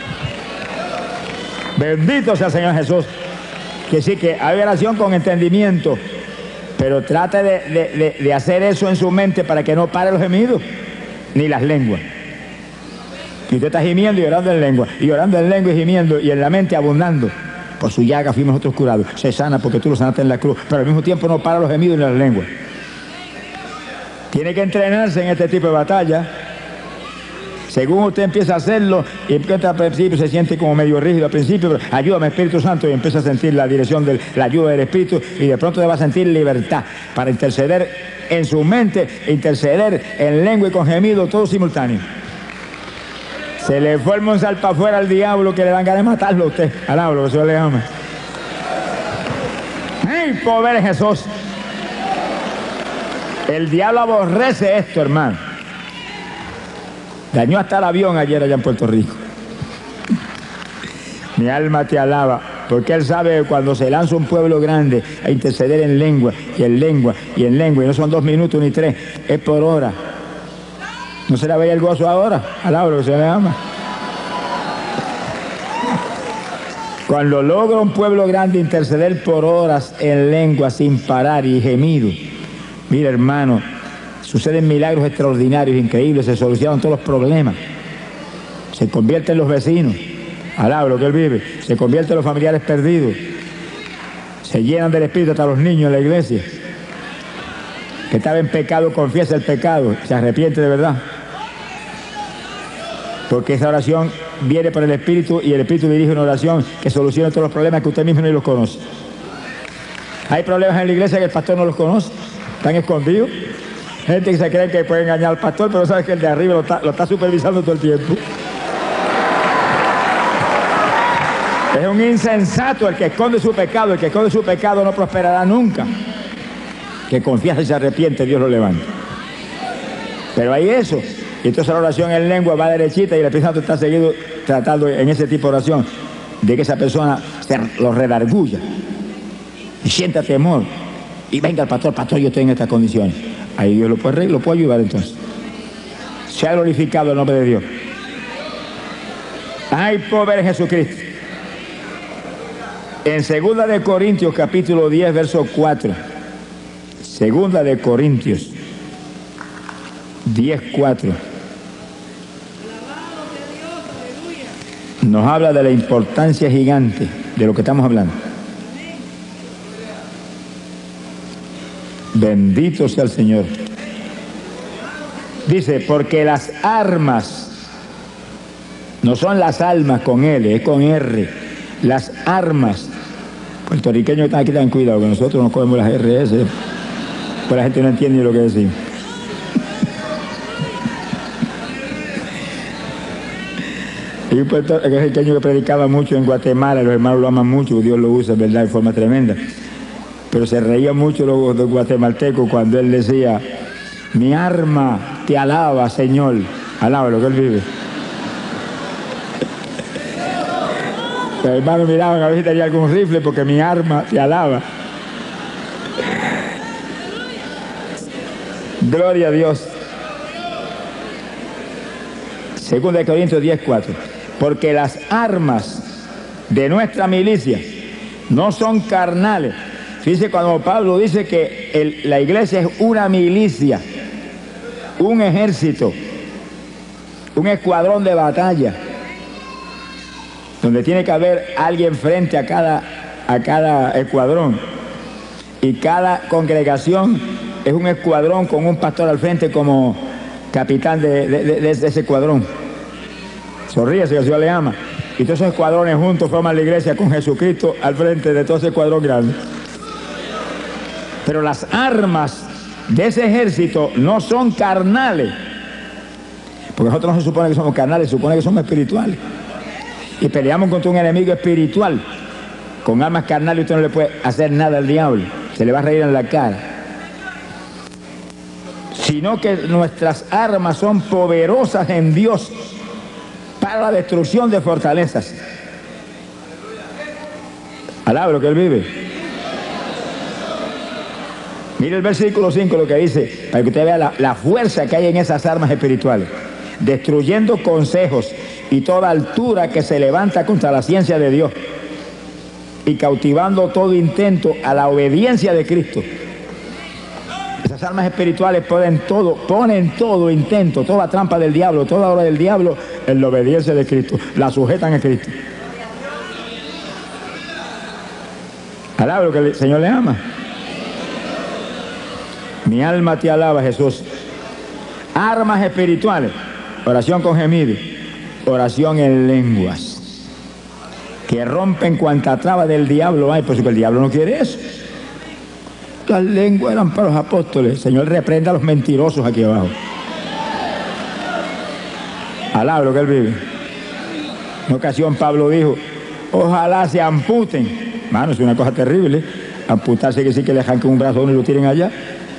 Bendito sea el Señor Jesús. Que sí, que hay oración con entendimiento, pero trate de, de, de, de hacer eso en su mente para que no pare los gemidos ni las lenguas. Y usted está gimiendo y orando en lengua, y orando en lengua y gimiendo, y en la mente abundando. Por su llaga fuimos nosotros curados. Se sana porque tú lo sanaste en la cruz, pero al mismo tiempo no para los gemidos ni las lenguas. Tiene que entrenarse en este tipo de batalla. Según usted empieza a hacerlo, y empieza al principio se siente como medio rígido al principio, pero ayúdame Espíritu Santo, y empieza a sentir la dirección de la ayuda del Espíritu, y de pronto te va a sentir libertad para interceder en su mente, interceder en lengua y con gemido, todo simultáneo. Se le forma un salpa afuera al diablo que le dan ganas de matarlo a usted. Alaba lo que se le llama. ¡Ay, pobre Jesús! El diablo aborrece esto, hermano. Dañó hasta el avión ayer allá en Puerto Rico. Mi alma te alaba, porque él sabe que cuando se lanza un pueblo grande a interceder en lengua, y en lengua, y en lengua, y no son dos minutos ni tres, es por hora. ¿No se le veía el gozo ahora? Alaba lo que se le ama. Cuando logra un pueblo grande interceder por horas en lengua sin parar y gemido, mira hermano, suceden milagros extraordinarios, increíbles, se solucionan todos los problemas, se convierten los vecinos, alaba lo que él vive, se convierten los familiares perdidos, se llenan del Espíritu hasta los niños en la iglesia. Que estaba en pecado, confiesa el pecado, se arrepiente de verdad. Porque esa oración viene por el Espíritu, y el Espíritu dirige una oración que soluciona todos los problemas que usted mismo ni los conoce. Hay problemas en la iglesia que el pastor no los conoce, están escondidos. Gente que se cree que puede engañar al pastor, pero sabe que el de arriba lo está, lo está supervisando todo el tiempo. Es un insensato el que esconde su pecado. El que esconde su pecado no prosperará nunca. Que confiesa y se arrepiente, Dios lo levanta. Pero hay eso. Y entonces la oración en lengua va derechita, y el Espíritu Santo está seguido tratando en ese tipo de oración de que esa persona se lo redarguya y sienta temor. Y venga el pastor, pastor, yo estoy en estas condiciones. Ahí Dios lo puede, lo puede ayudar entonces. Se ha glorificado el nombre de Dios. Ay, pobre Jesucristo. En segunda de Corintios, capítulo diez, verso cuatro. Segunda de Corintios diez, cuatro. Nos habla de la importancia gigante de lo que estamos hablando. Bendito sea el Señor. Dice, porque las armas no son las almas con L, es con R. Las armas. Puertorriqueños que están aquí, ten cuidado, que nosotros no cogemos las R S, pues la gente no entiende lo que decimos. Y un puertorriqueño que predicaba mucho en Guatemala, los hermanos lo aman mucho, Dios lo usa, ¿verdad?, de forma tremenda. Pero se reía mucho los, los guatemaltecos cuando él decía, mi arma te alaba, Señor. Alaba lo que él vive. Los hermanos miraban a ver si tenía algún rifle, porque mi arma te alaba. Gloria a Dios. Segunda de Corintios diez, cuatro. Porque las armas de nuestra milicia no son carnales. Fíjese cuando Pablo dice que el, la iglesia es una milicia, un ejército, un escuadrón de batalla, donde tiene que haber alguien frente a cada, a cada escuadrón. Y cada congregación es un escuadrón con un pastor al frente como capitán de, de, de, de ese escuadrón. Sonríe si el Señor le ama. Y todos esos escuadrones juntos forman la iglesia con Jesucristo al frente de todo ese escuadrón grande. Pero las armas de ese ejército no son carnales. Porque nosotros no se supone que somos carnales, se supone que somos espirituales. Y peleamos contra un enemigo espiritual. Con armas carnales usted no le puede hacer nada al diablo. Se le va a reír en la cara. Sino que nuestras armas son poderosas en Dios para la destrucción de fortalezas. Alaba lo que Él vive. Mire el versículo cinco, lo que dice, para que usted vea la, la fuerza que hay en esas armas espirituales. Destruyendo consejos y toda altura que se levanta contra la ciencia de Dios. Y cautivando todo intento a la obediencia de Cristo. Esas armas espirituales ponen todo, ponen todo intento, toda trampa del diablo, toda obra del diablo en la obediencia de Cristo. La sujetan a Cristo. Alaba lo que el Señor le ama. Mi alma te alaba, Jesús. Armas espirituales. Oración con gemido. Oración en lenguas. Que rompen cuanta traba del diablo hay, pues que el diablo no quiere eso. Las lenguas eran para los apóstoles. El Señor reprenda a los mentirosos aquí abajo. Alaba lo que Él vive. En una ocasión Pablo dijo, ojalá se amputen. Mano, es una cosa terrible. Amputarse quiere decir que le arranquen un brazo a uno y lo tiren allá.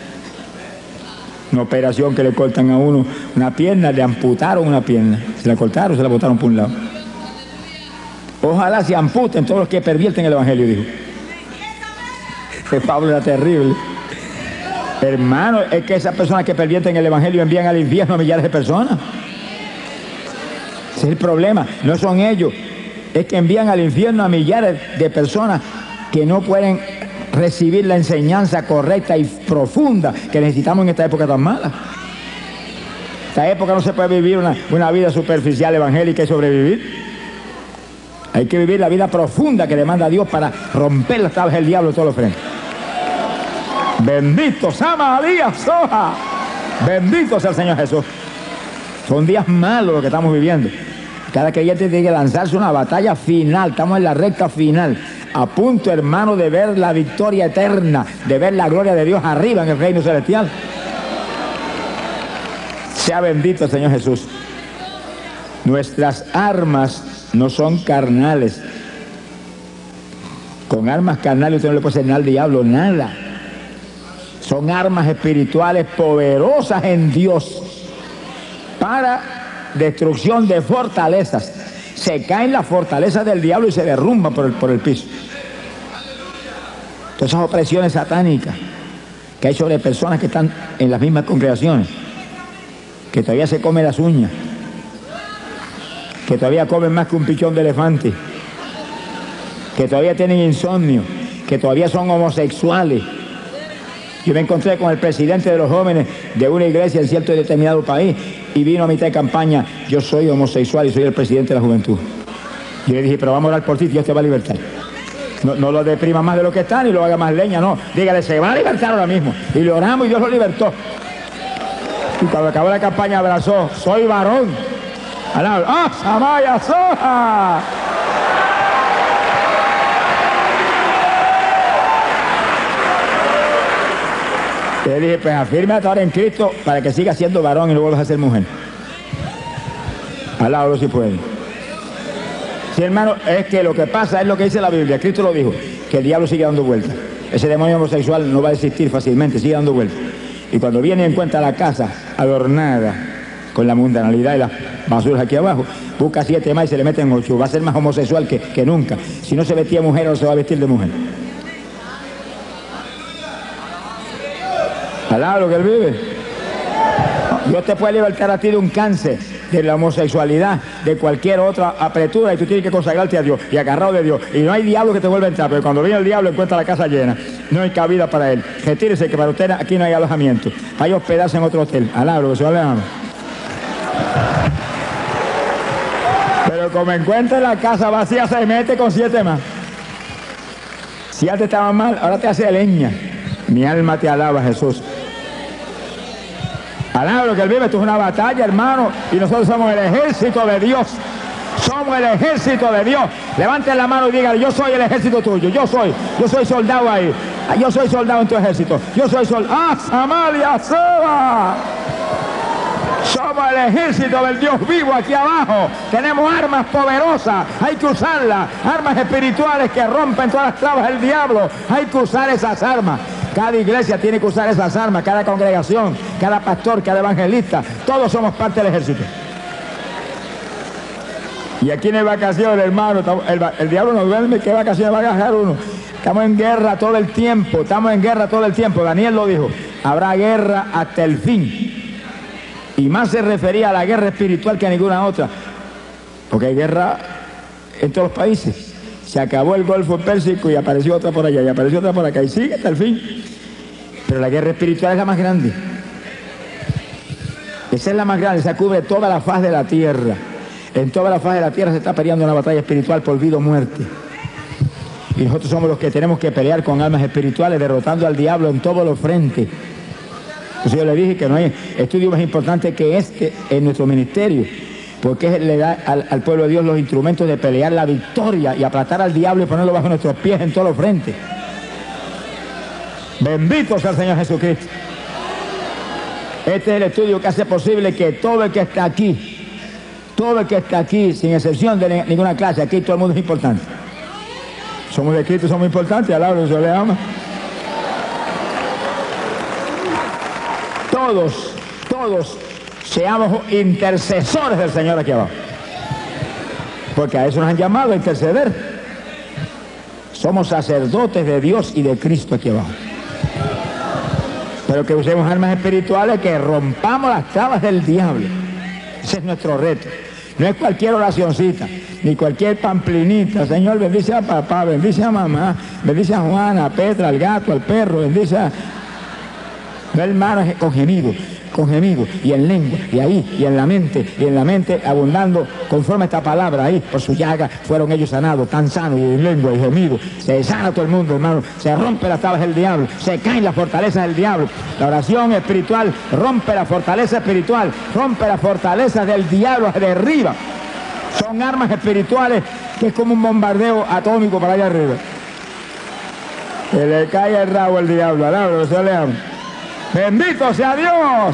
Una operación que le cortan a uno una pierna, le amputaron una pierna. Se la cortaron, se la botaron por un lado. Ojalá se amputen todos los que pervierten el evangelio, dijo. Que Pablo era terrible. Hermano, es que esas personas que pervierten el evangelio envían al infierno a millares de personas. Ese es el problema. No son ellos. Es que envían al infierno a millares de personas que no pueden recibir la enseñanza correcta y profunda que necesitamos en esta época tan mala. Esta época no se puede vivir una, una vida superficial evangélica y sobrevivir. Hay que vivir la vida profunda que demanda Dios para romper las tablas del diablo de todos los frentes. Bendito Sama Díaz Soja. Bendito sea el Señor Jesús. Son días malos los que estamos viviendo. Cada creyente tiene que lanzarse una batalla final. Estamos en la recta final. A punto, hermano, de ver la victoria eterna, de ver la gloria de Dios arriba en el reino celestial. Sea bendito el Señor Jesús. Nuestras armas no son carnales. Con armas carnales usted no le puede hacer nada al diablo, nada. Son armas espirituales poderosas en Dios para destrucción de fortalezas. Se caen las fortalezas del diablo y se derrumban por el, por el piso. Todas esas opresiones satánicas que hay sobre personas que están en las mismas congregaciones, que todavía se comen las uñas, que todavía comen más que un pichón de elefante, que todavía tienen insomnio, que todavía son homosexuales. Yo me encontré con el presidente de los jóvenes de una iglesia en cierto y determinado país y vino a mitad de campaña, yo soy homosexual y soy el presidente de la juventud. Yo le dije, pero vamos a orar por ti, Dios te va a libertar. No, no lo deprima más de lo que está ni lo haga más leña, no. Dígale, se va a libertar ahora mismo. Y le oramos y Dios lo libertó. Y cuando acabó la campaña abrazó, soy varón. ¡Ah, Samaya Soja! Le dije, pues afírmate ahora en Cristo para que sigas siendo varón y no vuelvas a ser mujer. Alábalo si puede. Sí, hermano, es que lo que pasa es lo que dice la Biblia. Cristo lo dijo, que el diablo sigue dando vueltas. Ese demonio homosexual no va a desistir fácilmente, sigue dando vueltas. Y cuando viene en cuenta la casa adornada con la mundanalidad y las basuras aquí abajo, busca siete más y se le meten ocho. Va a ser más homosexual que, que nunca. Si no se vestía mujer, ahora se va a vestir de mujer. Alá lo que él vive. Dios te puede libertar a ti de un cáncer, de la homosexualidad, de cualquier otra apretura, y tú tienes que consagrarte a Dios y agarrado de Dios. Y no hay diablo que te vuelva a entrar, pero cuando viene el diablo encuentra la casa llena. No hay cabida para él. Retírese que para usted aquí no hay alojamiento. Hay hospedarse en otro hotel. Alá lo que se va a leer. Pero como encuentra la casa vacía, se mete con siete más. Si antes estaba mal, ahora te hace leña. Mi alma te alaba, Jesús. Alaba lo que él vive. Esto es una batalla, hermano, y nosotros somos el ejército de Dios. Somos el ejército de Dios. Levanten la mano y digan, yo soy el ejército tuyo. Yo soy, yo soy soldado ahí. Yo soy soldado en tu ejército. Yo soy soldado. ¡Ah, Samaria, Soba! Somos el ejército del Dios vivo aquí abajo. Tenemos armas poderosas, hay que usarlas. Armas espirituales que rompen todas las trabas del diablo. Hay que usar esas armas. Cada iglesia tiene que usar esas armas, cada congregación, cada pastor, cada evangelista. Todos somos parte del ejército. Y aquí no hay vacaciones, hermano. El, el diablo nos duerme, ¿qué vacaciones va a agarrar uno? Estamos en guerra todo el tiempo, estamos en guerra todo el tiempo. Daniel lo dijo, habrá guerra hasta el fin. Y más se refería a la guerra espiritual que a ninguna otra. Porque hay guerra en todos los países. Se acabó el Golfo Pérsico y apareció otra por allá, y apareció otra por acá, y sigue hasta el fin. Pero la guerra espiritual es la más grande. Esa es la más grande, esa cubre toda la faz de la tierra. En toda la faz de la tierra se está peleando una batalla espiritual por vida o muerte. Y nosotros somos los que tenemos que pelear con armas espirituales, derrotando al diablo en todos los frentes. Entonces yo le dije que no hay estudio más importante que este en nuestro ministerio, porque le da al, al pueblo de Dios los instrumentos de pelear la victoria y aplastar al diablo y ponerlo bajo nuestros pies en todos los frentes. Bendito sea el Señor Jesucristo. Este es el estudio que hace posible que todo el que está aquí, todo el que está aquí, sin excepción de ninguna clase, aquí todo el mundo es importante. Somos de Cristo, somos importantes, alabado, Dios le ama. Todos, todos seamos intercesores del Señor aquí abajo. Porque a eso nos han llamado, a interceder. Somos sacerdotes de Dios y de Cristo aquí abajo. Pero que usemos armas espirituales, que rompamos las trabas del diablo. Ese es nuestro reto. No es cualquier oracioncita, ni cualquier pamplinita. Señor, bendice a papá, bendice a mamá, bendice a Juana, a Petra, al gato, al perro, bendice a... No, hermano, es con gemido, con gemido, y en lengua, y ahí, y en la mente, y en la mente abundando conforme esta palabra ahí, por su llaga fueron ellos sanados, tan sanos, y en lengua, y gemido. Se sana todo el mundo, hermano, se rompe las tablas del diablo, se caen las fortalezas del diablo. La oración espiritual rompe la fortaleza espiritual, rompe las fortalezas del diablo, se derriba. Son armas espirituales que es como un bombardeo atómico para allá arriba. Que le cae el rabo al diablo, alabado, se le ama. Bendito sea Dios.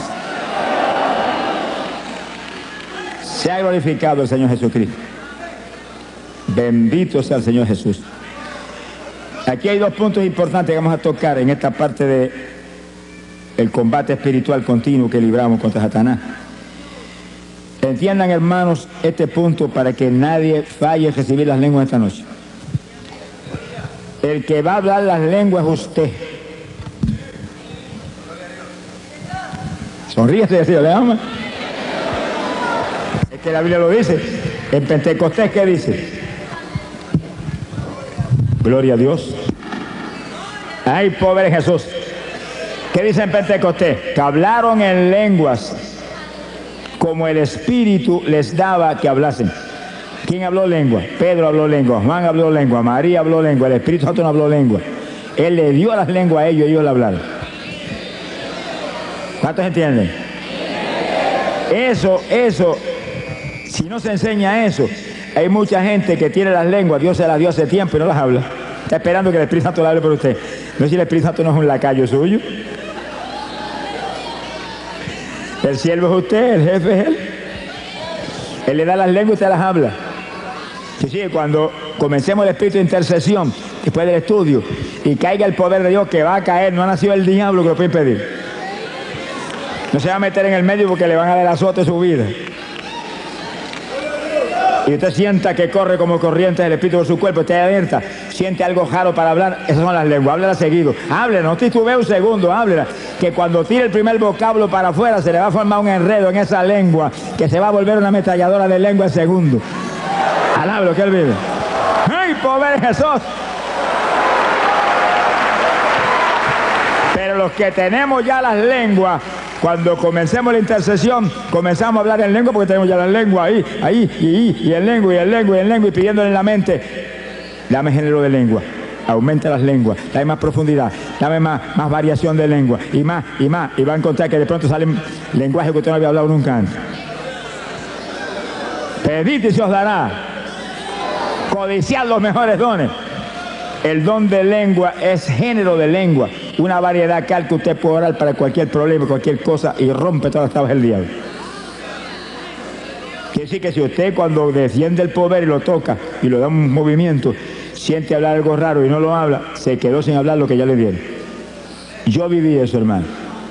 Se ha glorificado el Señor Jesucristo. Bendito sea el Señor Jesús. Aquí hay dos puntos importantes que vamos a tocar en esta parte de el combate espiritual continuo que libramos contra Satanás. Entiendan, hermanos, este punto para que nadie falle en recibir las lenguas esta noche. El que va a hablar las lenguas es usted. Sonríese, Dios le ama. Es que la Biblia lo dice. En Pentecostés, ¿qué dice? Gloria a Dios. Ay, pobre Jesús. ¿Qué dice en Pentecostés? Que hablaron en lenguas como el Espíritu les daba que hablasen. ¿Quién habló lengua? Pedro habló lengua, Juan habló lengua, María habló lengua, el Espíritu Santo no habló lengua. Él le dio las lenguas a ellos y ellos le hablaron. ¿Cuántos entienden? Eso, eso, si no se enseña eso, hay mucha gente que tiene las lenguas, Dios se las dio hace tiempo y no las habla. Está esperando que el Espíritu Santo le hable por usted. No sé si el Espíritu Santo no es un lacayo suyo. El siervo es usted, el jefe es él. Él le da las lenguas y usted las habla. Sí, sí, cuando comencemos el espíritu de intercesión, después del estudio, y caiga el poder de Dios, que va a caer, no ha nacido el diablo que lo puede impedir. No se va a meter en el medio porque le van a dar azote su vida. Y usted sienta que corre como corriente del espíritu por su cuerpo, usted abierta, siente algo raro para hablar, esas son las lenguas, háblela seguido, háblela, no titubee un segundo, háblela, que cuando tire el primer vocablo para afuera se le va a formar un enredo en esa lengua, que se va a volver una ametralladora de lengua en segundo. Alabe lo que él vive. ¡Ay, pobre Jesús! Pero los que tenemos ya las lenguas, cuando comencemos la intercesión, comenzamos a hablar en lengua porque tenemos ya la lengua ahí, ahí, y, y, y en lengua, y en lengua, y en lengua, y pidiéndole en la mente, dame género de lengua, aumenta las lenguas, dame más profundidad, dame más, más variación de lengua, y más, y más, y va a encontrar que de pronto salen lenguajes que usted no había hablado nunca antes. Pedid y se os dará, codiciad los mejores dones. El don de lengua es género de lengua, una variedad tal que usted puede orar para cualquier problema, cualquier cosa, y rompe todas las trabas del diablo. Quiere decir que si usted cuando desciende el poder y lo toca y lo da un movimiento, siente hablar algo raro y no lo habla, se quedó sin hablar lo que ya le dieron. Yo viví eso, hermano.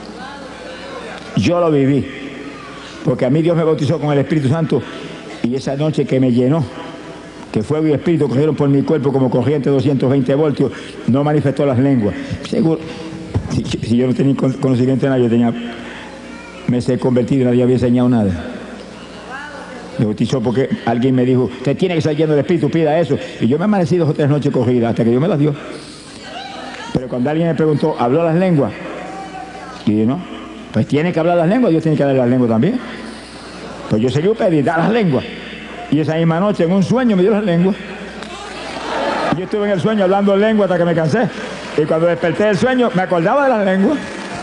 Yo lo viví. Porque a mí Dios me bautizó con el Espíritu Santo y esa noche que me llenó, que fuego y espíritu corrieron por mi cuerpo como corriente de doscientos veinte voltios, no manifestó las lenguas. Seguro, si, si yo no tenía conocimiento de nada, yo tenía, me he convertido y nadie había enseñado nada. Me bautizó porque alguien me dijo, usted tiene que estar lleno del Espíritu, pida eso. Y yo me amanecí dos o tres noches corridas hasta que Dios me las dio. Pero cuando alguien me preguntó, ¿habló las lenguas? Y dije, no, pues tiene que hablar las lenguas, Dios tiene que hablar las lenguas también. Pues yo seguí pedir, dar las lenguas. Y esa misma noche en un sueño me dio las lenguas. Y yo estuve en el sueño hablando lengua hasta que me cansé. Y cuando desperté del sueño me acordaba de las lenguas.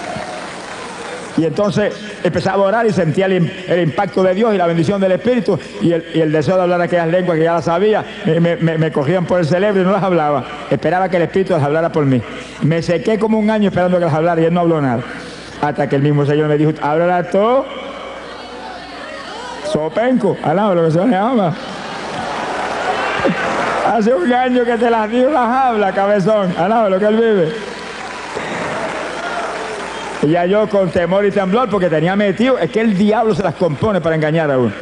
Y entonces empezaba a orar y sentía el, el impacto de Dios y la bendición del Espíritu y el, y el deseo de hablar aquellas lenguas que ya las sabía. Me, me, me cogían por el cerebro y no las hablaba. Esperaba que el Espíritu las hablara por mí. Me sequé como un año esperando que las hablara y él no habló nada. Hasta que el mismo Señor me dijo, háblala tú. Sopenco, alaba lo que se llama. Hace un año que te las dio, las habla, cabezón. Alaba lo que él vive. Y ya yo con temor y temblor, porque tenía metido, es que el diablo se las compone para engañar a uno.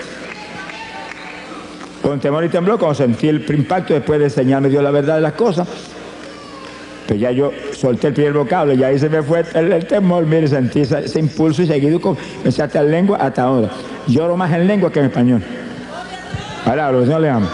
Con temor y temblor, cuando sentí el impacto, después de enseñarme Dios la verdad de las cosas, pues ya yo solté el primer vocablo y ahí se me fue el, el temor, mire, sentí ese, ese impulso y seguido comencé hasta en lengua hasta ahora. Lloro más en lengua que en español. Ahora, lo que el Señor le ama.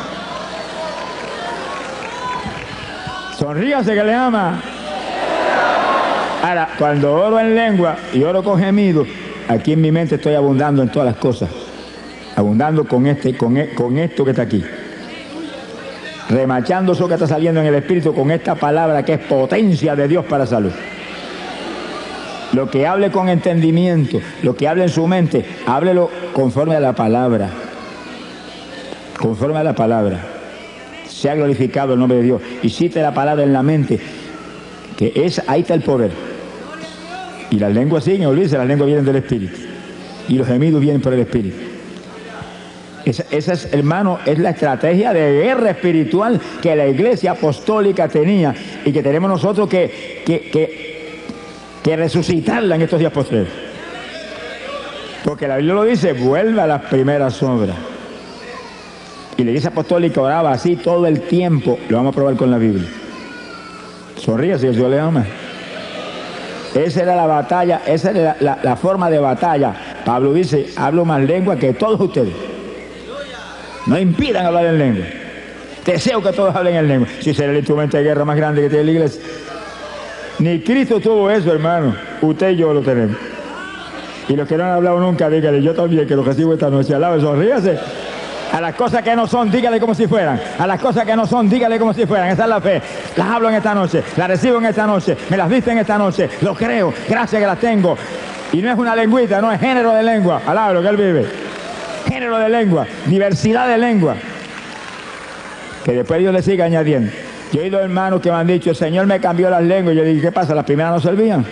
Sonríase que le ama. Ahora, cuando oro en lengua y oro con gemido, aquí en mi mente estoy abundando en todas las cosas. Abundando con, este, con, e, con esto que está aquí. Remachando eso que está saliendo en el Espíritu con esta palabra que es potencia de Dios para salud. Lo que hable con entendimiento, lo que hable en su mente, háblelo conforme a la palabra. Conforme a la palabra. Sea glorificado el nombre de Dios. Y cite la palabra en la mente, que es, ahí está el poder. Y las lenguas siguen, olvídese, las lenguas vienen del Espíritu. Y los gemidos vienen por el Espíritu. Esa, esa es, hermano, es la estrategia de guerra espiritual que la Iglesia Apostólica tenía y que tenemos nosotros que, que, que, que resucitarla en estos días posteriores. Porque la Biblia lo dice, vuelve a las primeras obras. Y la Iglesia Apostólica oraba así todo el tiempo. Lo vamos a probar con la Biblia. Sonríe si Dios le ama. Esa era la batalla, esa era la, la, la forma de batalla. Pablo dice, hablo más lengua que todos ustedes. No impidan hablar en lengua. Deseo que todos hablen en lengua. Si será el instrumento de guerra más grande que tiene la iglesia. Ni Cristo tuvo eso, hermano. Usted y yo lo tenemos. Y los que no han hablado nunca, dígale, yo también, que lo recibo esta noche. Alabe, sonríase. A las cosas que no son, dígale como si fueran. A las cosas que no son, dígale como si fueran. Esa es la fe. Las hablo en esta noche. Las recibo en esta noche. Me las viste en esta noche. Lo creo. Gracias que las tengo. Y no es una lengüita, no es género de lengua. Alabe lo que él vive. Género de lengua. Diversidad de lengua. Que después Dios le siga añadiendo. Yo he oído hermanos que me han dicho, el Señor me cambió las lenguas. Y yo dije, ¿qué pasa? ¿Las primeras no servían?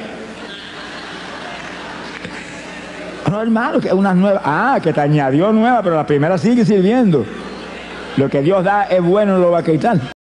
No, hermano, que unas nuevas. Ah, que te añadió nueva, pero la primera sigue sirviendo. Lo que Dios da es bueno, no lo va a quitar.